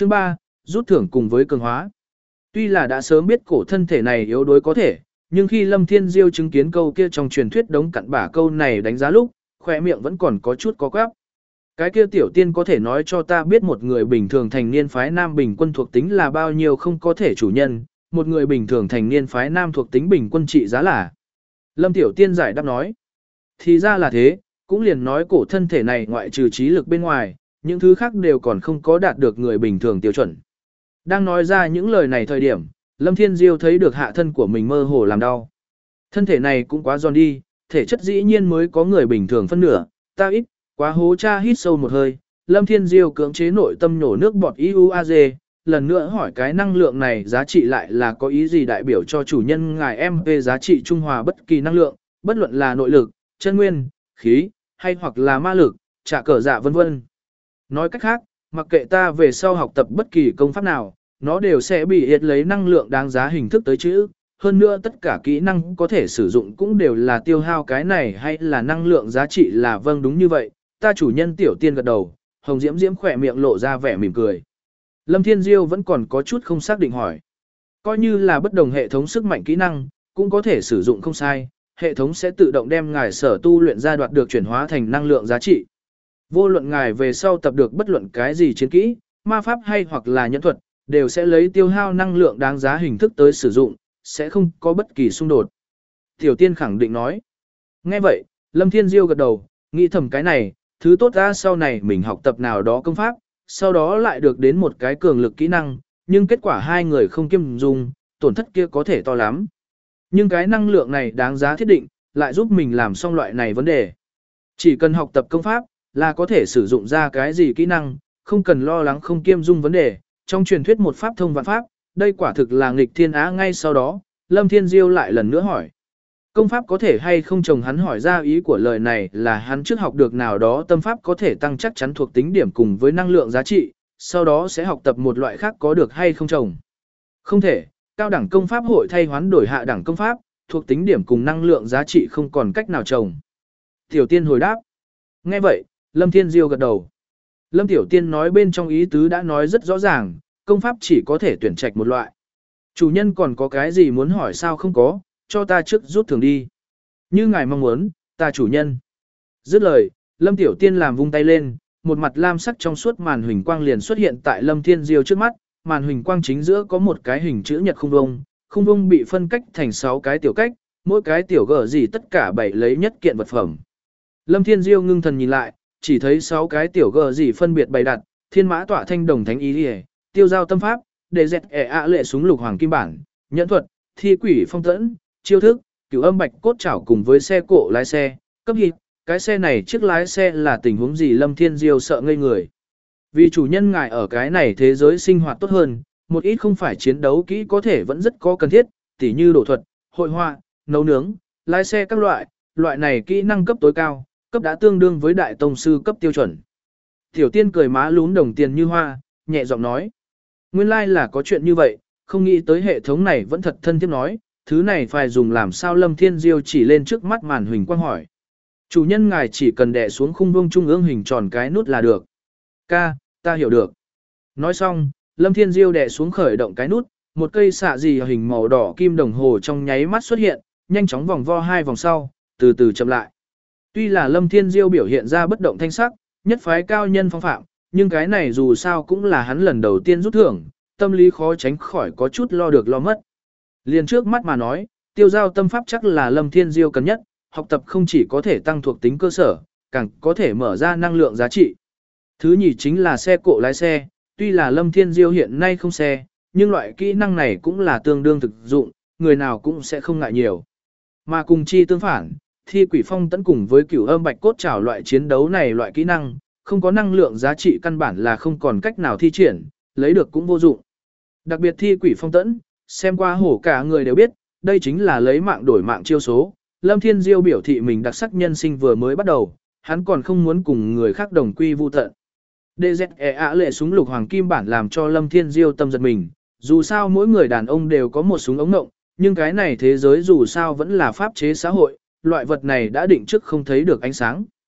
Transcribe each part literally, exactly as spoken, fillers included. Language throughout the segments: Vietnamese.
Chương ba, rút thưởng cùng với cường hóa. Tuy là đã sớm biết cổ thân thể này yếu đuối có thể, nhưng khi Lâm Thiên Diêu chứng kiến câu kia trong truyền thuyết đống cặn bả câu này đánh giá lúc, khỏe miệng vẫn còn có chút có quắp. Cái kia tiểu tiên có thể nói cho ta biết một người bình thường thành niên phái nam bình quân thuộc tính là bao nhiêu không có thể chủ nhân, một người bình thường thành niên phái nam thuộc tính bình quân trị giá là. Lâm tiểu tiên giải đáp nói. Thì ra là thế, cũng liền nói cổ thân thể này ngoại trừ trí lực bên ngoài, những thứ khác đều còn không có đạt được người bình thường tiêu chuẩn. Đang nói ra những lời này thời điểm, Lâm Thiên Diêu thấy được hạ thân của mình mơ hồ làm đau. Thân thể này cũng quá giòn đi, thể chất dĩ nhiên mới có người bình thường phân nửa, ta ít, quá hố cha hít sâu một hơi. Lâm Thiên Diêu cưỡng chế nội tâm nổ nước bọt i u a giê, lần nữa hỏi cái năng lượng này giá trị lại là có ý gì đại biểu cho chủ nhân ngài em về giá trị trung hòa bất kỳ năng lượng, bất luận là nội lực, chân nguyên, khí, hay hoặc là ma lực, trả cờ dạ vân vân. Nói cách khác, mặc kệ ta về sau học tập bất kỳ công pháp nào, nó đều sẽ bị hiệt lấy năng lượng đáng giá hình thức tới chữ. Hơn nữa tất cả kỹ năng có thể sử dụng cũng đều là tiêu hao cái này hay là năng lượng giá trị là vâng đúng như vậy. Ta chủ nhân tiểu tiên gật đầu, Hồng Diễm Diễm khỏe miệng lộ ra vẻ mỉm cười. Lâm Thiên Diêu vẫn còn có chút không xác định hỏi. Coi như là bất đồng hệ thống sức mạnh kỹ năng, cũng có thể sử dụng không sai, hệ thống sẽ tự động đem ngài sở tu luyện ra đoạt được chuyển hóa thành năng lượng giá trị. Vô luận ngài về sau tập được bất luận cái gì chiến kỹ, ma pháp hay hoặc là nhẫn thuật, đều sẽ lấy tiêu hao năng lượng đáng giá hình thức tới sử dụng, sẽ không có bất kỳ xung đột. Tiểu tiên khẳng định nói. Nghe vậy, Lâm Thiên Diêu gật đầu, nghĩ thầm cái này, thứ tốt ra sau này mình học tập nào đó công pháp, sau đó lại được đến một cái cường lực kỹ năng, nhưng kết quả hai người không kiêm dung, tổn thất kia có thể to lắm. Nhưng cái năng lượng này đáng giá thiết định, lại giúp mình làm xong loại này vấn đề. Chỉ cần học tập công pháp, là có thể sử dụng ra cái gì kỹ năng, không cần lo lắng không kiêm dung vấn đề. Trong truyền thuyết một pháp thông vạn pháp, đây quả thực là nghịch thiên á. Ngay sau đó, Lâm Thiên Diêu lại lần nữa hỏi. Công pháp có thể hay không chồng, hắn hỏi ra ý của lời này là hắn trước học được nào đó tâm pháp có thể tăng chắc chắn thuộc tính điểm cùng với năng lượng giá trị, sau đó sẽ học tập một loại khác có được hay không chồng. Không thể, cao đẳng công pháp hội thay hoán đổi hạ đẳng công pháp, thuộc tính điểm cùng năng lượng giá trị không còn cách nào chồng. Tiểu tiên hồi đáp. Nghe vậy, Lâm Thiên Diêu gật đầu. Lâm Tiểu Tiên nói bên trong ý tứ đã nói rất rõ ràng, công pháp chỉ có thể tuyển trạch một loại. Chủ nhân còn có cái gì muốn hỏi sao? Không có, cho ta trước rút thưởng đi. Như ngài mong muốn, ta chủ nhân. Dứt lời, Lâm Tiểu Tiên làm vung tay lên, một mặt lam sắc trong suốt màn huỳnh quang liền xuất hiện tại Lâm Thiên Diêu trước mắt, màn huỳnh quang chính giữa có một cái hình chữ nhật khung vông, khung vông bị phân cách thành sáu cái tiểu cách, mỗi cái tiểu gở gì tất cả bảy lấy nhất kiện vật phẩm. Lâm Thiên Diêu ngưng thần nhìn lại, chỉ thấy sáu cái tiểu gờ gì phân biệt bày đặt, thiên mã tọa thanh đồng thánh ý liề, tiêu giao tâm pháp, đề dẹt ẻ ạ lệ súng lục hoàng kim bản, nhẫn thuật, thi quỷ phong tẫn, chiêu thức, cửu âm bạch cốt chảo cùng với xe cộ lái xe, cấp hiệp, cái xe này chiếc lái xe là tình huống gì? Lâm Thiên Diêu sợ ngây người. Vì chủ nhân ngài ở cái này thế giới sinh hoạt tốt hơn, một ít không phải chiến đấu kỹ có thể vẫn rất có cần thiết, tỉ như đổ thuật, hội họa, nấu nướng, lái xe các loại, loại này kỹ năng cấp tối cao, cấp đã tương đương với đại tông sư cấp tiêu chuẩn. Tiểu tiên cười má lún đồng tiền như hoa, nhẹ giọng nói. Nguyên lai like là có chuyện như vậy, không nghĩ tới hệ thống này vẫn thật thân thiết nói, thứ này phải dùng làm sao? Lâm Thiên Diêu chỉ lên trước mắt màn huỳnh quang hỏi. Chủ nhân ngài chỉ cần đè xuống khung vuông trung ương hình tròn cái nút là được. Ca, ta hiểu được. Nói xong, Lâm Thiên Diêu đè xuống khởi động cái nút, một cây xạ gì hình màu đỏ kim đồng hồ trong nháy mắt xuất hiện, nhanh chóng vòng vo hai vòng sau, từ từ chậm lại. Tuy là Lâm Thiên Diêu biểu hiện ra bất động thanh sắc, nhất phái cao nhân phong phạm, nhưng cái này dù sao cũng là hắn lần đầu tiên rút thưởng, tâm lý khó tránh khỏi có chút lo được lo mất. Liền trước mắt mà nói, tiêu giao tâm pháp chắc là Lâm Thiên Diêu cần nhất, học tập không chỉ có thể tăng thuộc tính cơ sở, càng có thể mở ra năng lượng giá trị. Thứ nhì chính là xe cộ lái xe, tuy là Lâm Thiên Diêu hiện nay không xe, nhưng loại kỹ năng này cũng là tương đương thực dụng, người nào cũng sẽ không ngại nhiều. Mà cùng chi tương phản, thi quỷ phong tấn cùng với cửu âm bạch cốt trảo loại chiến đấu này loại kỹ năng, không có năng lượng giá trị căn bản là không còn cách nào thi triển, lấy được cũng vô dụng. Đặc biệt thi quỷ phong tấn, xem qua hổ cả người đều biết, đây chính là lấy mạng đổi mạng chiêu số. Lâm Thiên Diêu biểu thị mình đặc sắc nhân sinh vừa mới bắt đầu, hắn còn không muốn cùng người khác đồng quy vu tận. đê dét e ạ lệ súng lục hoàng kim bản làm cho Lâm Thiên Diêu tâm giật mình, dù sao mỗi người đàn ông đều có một súng ống ngộng, nhưng cái này thế giới dù sao vẫn là pháp chế xã hội, loại vật này đã định trước không thấy được ánh sáng.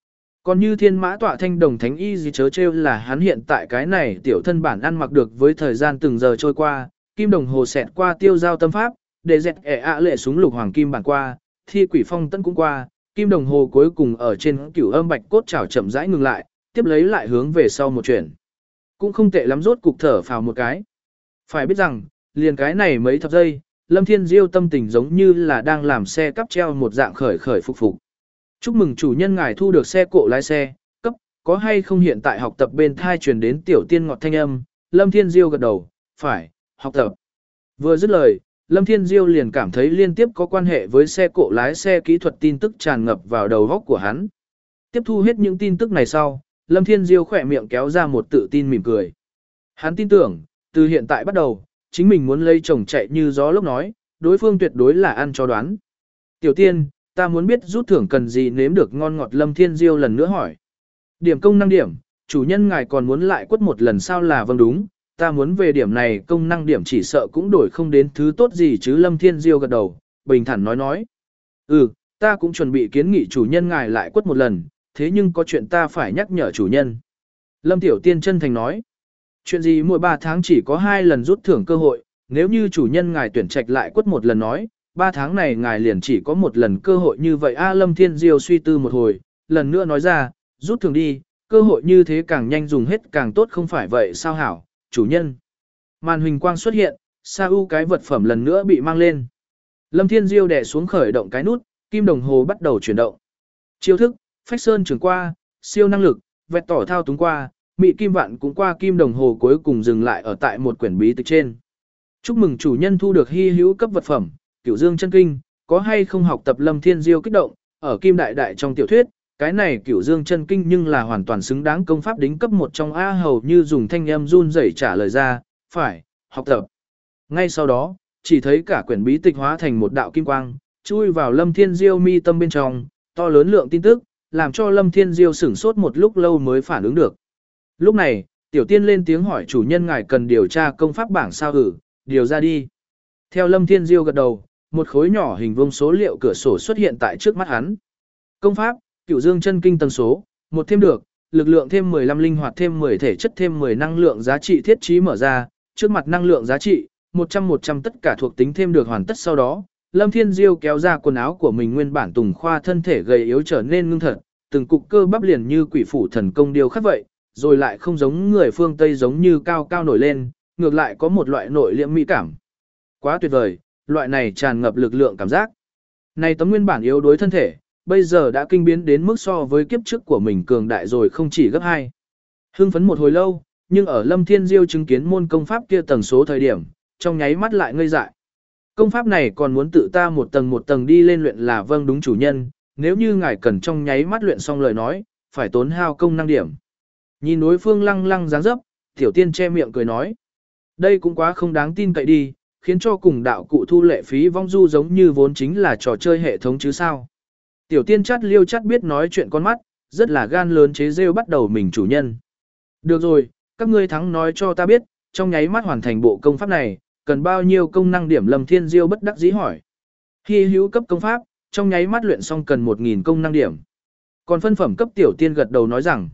Còn như thiên mã tọa thanh đồng thánh y gì chớ trêu là hắn hiện tại cái này tiểu thân bản ăn mặc được với thời gian từng giờ trôi qua, kim đồng hồ xẹt qua tiêu giao tâm pháp, để dẹt ẻ ạ lệ súng lục hoàng kim bản qua, thi quỷ phong tấn cũng qua, kim đồng hồ cuối cùng ở trên cửu âm bạch cốt chảo chậm rãi ngừng lại, tiếp lấy lại hướng về sau một chuyển. Cũng không tệ lắm, rốt cục thở phào một cái. Phải biết rằng, liền cái này mấy thập giây, Lâm Thiên Diêu tâm tình giống như là đang làm xe cắp treo một dạng khởi khởi phục phục. Chúc mừng chủ nhân ngài thu được xe cộ lái xe, cấp, có hay không hiện tại học tập bên thai truyền đến tiểu tiên ngọt thanh âm, Lâm Thiên Diêu gật đầu, phải, học tập. Vừa dứt lời, Lâm Thiên Diêu liền cảm thấy liên tiếp có quan hệ với xe cộ lái xe kỹ thuật tin tức tràn ngập vào đầu óc của hắn. Tiếp thu hết những tin tức này sau, Lâm Thiên Diêu khỏe miệng kéo ra một tự tin mỉm cười. Hắn tin tưởng, từ hiện tại bắt đầu, chính mình muốn lấy chồng chạy như gió lốc nói, đối phương tuyệt đối là ăn cho đoán. Tiểu tiên, ta muốn biết rút thưởng cần gì nếm được ngon ngọt. Lâm Thiên Diêu lần nữa hỏi. Điểm công năng điểm, chủ nhân ngài còn muốn lại quất một lần sao? Là vâng đúng, ta muốn về điểm này công năng điểm chỉ sợ cũng đổi không đến thứ tốt gì chứ. Lâm Thiên Diêu gật đầu, bình thản nói nói. Ừ, ta cũng chuẩn bị kiến nghị chủ nhân ngài lại quất một lần, thế nhưng có chuyện ta phải nhắc nhở chủ nhân. Lâm Tiểu Tiên chân thành nói. Chuyện gì mỗi ba tháng chỉ có hai lần rút thưởng cơ hội, nếu như chủ nhân ngài tuyển trạch lại quất một lần nói, ba tháng này ngài liền chỉ có một lần cơ hội như vậy. A Lâm Thiên Diêu suy tư một hồi, lần nữa nói ra, rút thưởng đi, cơ hội như thế càng nhanh dùng hết càng tốt không phải vậy sao hảo, chủ nhân. Màn huỳnh quang xuất hiện, sa u cái vật phẩm lần nữa bị mang lên. Lâm Thiên Diêu đè xuống khởi động cái nút, kim đồng hồ bắt đầu chuyển động. Chiêu thức, phách sơn trường qua, siêu năng lực, vẹt tỏ thao túng qua, mị kim vạn cũng qua. Kim đồng hồ cuối cùng dừng lại ở tại một quyển bí tịch trên. Chúc mừng chủ nhân thu được hy hữu cấp vật phẩm, Cửu Dương chân kinh, có hay không học tập? Lâm Thiên Diêu kích động, ở Kim Đại Đại trong tiểu thuyết, cái này Cửu Dương chân kinh nhưng là hoàn toàn xứng đáng công pháp đính cấp một trong. A hầu như dùng thanh âm run rẩy trả lời ra, phải, học tập. Ngay sau đó, chỉ thấy cả quyển bí tịch hóa thành một đạo kim quang, chui vào Lâm Thiên Diêu mi tâm bên trong, to lớn lượng tin tức, làm cho Lâm Thiên Diêu sửng sốt một lúc lâu mới phản ứng được. Lúc này, tiểu tiên lên tiếng hỏi, chủ nhân ngài cần điều tra công pháp bảng sao? Hử, điều ra đi. Theo Lâm Thiên Diêu gật đầu, một khối nhỏ hình vuông số liệu cửa sổ xuất hiện tại trước mắt hắn. Công pháp, Cửu Dương chân kinh tầng số, một thêm được, lực lượng thêm mười lăm, linh hoạt thêm mười, thể chất thêm mười, năng lượng giá trị thiết trí mở ra, trước mặt năng lượng giá trị, một trăm một trăm tất cả thuộc tính thêm được hoàn tất. Sau đó, Lâm Thiên Diêu kéo ra quần áo của mình, nguyên bản tùng khoa thân thể gầy yếu trở nên ngưng thật, từng cục cơ bắp liền như quỷ phủ thần công điêu khắc vậy, rồi lại không giống người phương Tây giống như cao cao nổi lên, ngược lại có một loại nội liễm mỹ cảm. Quá tuyệt vời, loại này tràn ngập lực lượng cảm giác. Này tấm nguyên bản yếu đuối thân thể, bây giờ đã kinh biến đến mức so với kiếp trước của mình cường đại rồi không chỉ gấp hai. Hưng phấn một hồi lâu, nhưng ở Lâm Thiên Diêu chứng kiến môn công pháp kia tầng số thời điểm, trong nháy mắt lại ngây dại. Công pháp này còn muốn tự ta một tầng một tầng đi lên luyện? Là vâng đúng chủ nhân, nếu như ngài cần trong nháy mắt luyện xong lời nói, phải tốn hao công năng điểm. Nhìn đối phương lăng lăng dáng dấp, tiểu tiên che miệng cười nói. Đây cũng quá không đáng tin cậy đi, khiến cho cùng đạo cụ thu lệ phí vong du giống như vốn chính là trò chơi hệ thống chứ sao. Tiểu tiên chắt liêu chắt biết nói chuyện con mắt, rất là gan lớn chế rêu bắt đầu mình chủ nhân. Được rồi, các ngươi thắng nói cho ta biết, trong nháy mắt hoàn thành bộ công pháp này, cần bao nhiêu công năng điểm? Lâm Thiên Diêu bất đắc dĩ hỏi. Hy hữu cấp công pháp, trong nháy mắt luyện xong cần một nghìn công năng điểm. Còn phân phẩm cấp tiểu tiên gật đầu nói rằng,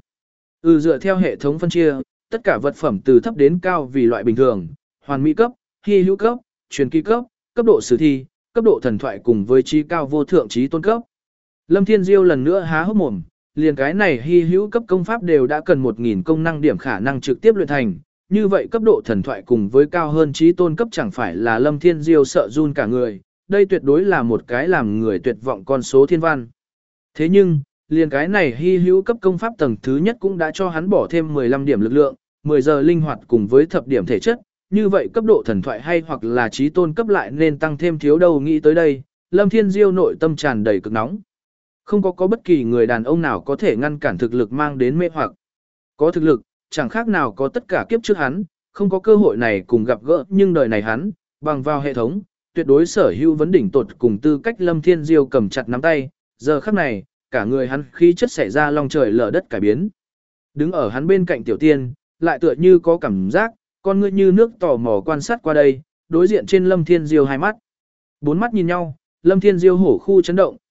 ừ dựa theo hệ thống phân chia, tất cả vật phẩm từ thấp đến cao vì loại bình thường, hoàn mỹ cấp, hy hữu cấp, truyền kỳ cấp, cấp độ sử thi, cấp độ thần thoại cùng với trí cao vô thượng trí tôn cấp. Lâm Thiên Diêu lần nữa há hốc mồm, liền cái này hy hữu cấp công pháp đều đã cần một nghìn công năng điểm khả năng trực tiếp luyện thành, như vậy cấp độ thần thoại cùng với cao hơn trí tôn cấp chẳng phải là Lâm Thiên Diêu sợ run cả người, đây tuyệt đối là một cái làm người tuyệt vọng con số thiên văn. Thế nhưng, liền cái này hy hữu cấp công pháp tầng thứ nhất cũng đã cho hắn bỏ thêm mười lăm điểm lực lượng, mười giờ linh hoạt cùng với thập điểm thể chất, như vậy cấp độ thần thoại hay hoặc là trí tôn cấp lại nên tăng thêm thiếu đâu. Nghĩ tới đây, Lâm Thiên Diêu nội tâm tràn đầy cực nóng. Không có có bất kỳ người đàn ông nào có thể ngăn cản thực lực mang đến mê hoặc. Có thực lực, chẳng khác nào có tất cả kiếp trước hắn, không có cơ hội này cùng gặp gỡ, nhưng đời này hắn, bằng vào hệ thống, tuyệt đối sở hữu vấn đỉnh tột cùng tư cách. Lâm Thiên Diêu cầm chặt nắm tay, giờ khắc này, cả người hắn khí chất xảy ra long trời lở đất cải biến. Đứng ở hắn bên cạnh tiểu tiên, lại tựa như có cảm giác, con ngươi như nước tò mò quan sát qua đây, đối diện trên Lâm Thiên Diêu hai mắt. Bốn mắt nhìn nhau, Lâm Thiên Diêu hổ khu chấn động,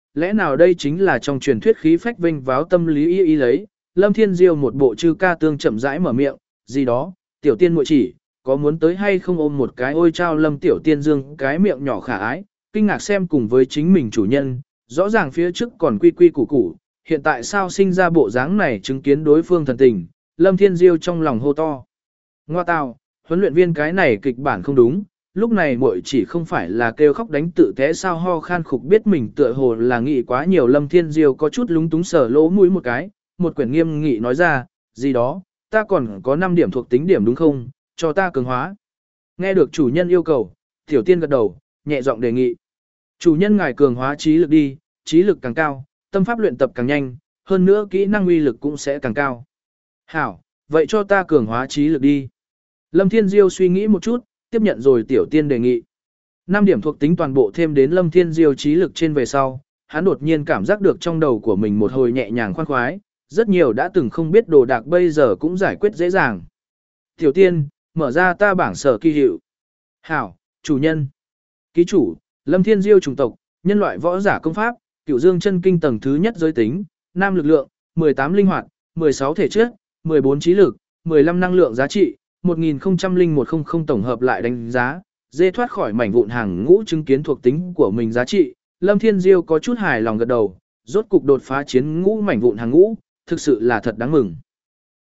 lẽ nào đây chính là trong truyền thuyết khí phách vinh váo tâm lý y y lấy, Lâm Thiên Diêu một bộ chư ca tương chậm rãi mở miệng, gì đó, tiểu tiên muội chỉ, có muốn tới hay không ôm một cái ôi trao Lâm tiểu tiên dương cái miệng nhỏ khả ái, kinh ngạc xem cùng với chính mình chủ nhân, rõ ràng phía trước còn quy quy củ củ, hiện tại sao sinh ra bộ dáng này chứng kiến đối phương thần tình, Lâm Thiên Diêu trong lòng hô to. Ngoa tào, huấn luyện viên cái này kịch bản không đúng, lúc này muội chỉ không phải là kêu khóc đánh tự té sao ho khan khục biết mình tựa hồ là nghĩ quá nhiều. Lâm Thiên Diêu có chút lúng túng sờ lỗ mũi một cái, một quyển nghiêm nghị nói ra, gì đó, ta còn có năm điểm thuộc tính điểm đúng không, cho ta cường hóa. Nghe được chủ nhân yêu cầu, tiểu tiên gật đầu, nhẹ giọng đề nghị. Chủ nhân ngài cường hóa trí lực đi, trí lực càng cao, tâm pháp luyện tập càng nhanh, hơn nữa kỹ năng uy lực cũng sẽ càng cao. Hảo, vậy cho ta cường hóa trí lực đi. Lâm Thiên Diêu suy nghĩ một chút, tiếp nhận rồi tiểu tiên đề nghị. năm điểm thuộc tính toàn bộ thêm đến Lâm Thiên Diêu trí lực trên về sau, hắn đột nhiên cảm giác được trong đầu của mình một hồi nhẹ nhàng khoan khoái, rất nhiều đã từng không biết đồ đạc bây giờ cũng giải quyết dễ dàng. Tiểu tiên, mở ra ta bảng sở kỳ hiệu. Hảo, chủ nhân. Ký chủ, Lâm Thiên Diêu chủng tộc, nhân loại võ giả công pháp, Cửu Dương chân kinh tầng thứ nhất giới tính, nam lực lượng, mười tám linh hoạt, mười sáu thể chất, mười bốn trí lực, mười lăm năng lượng giá trị, một nghìn không trăm lẻ một trăm tổng hợp lại đánh giá, dê thoát khỏi mảnh vụn hàng ngũ chứng kiến thuộc tính của mình giá trị, Lâm Thiên Diêu có chút hài lòng gật đầu, rốt cục đột phá chiến ngũ mảnh vụn hàng ngũ, thực sự là thật đáng mừng.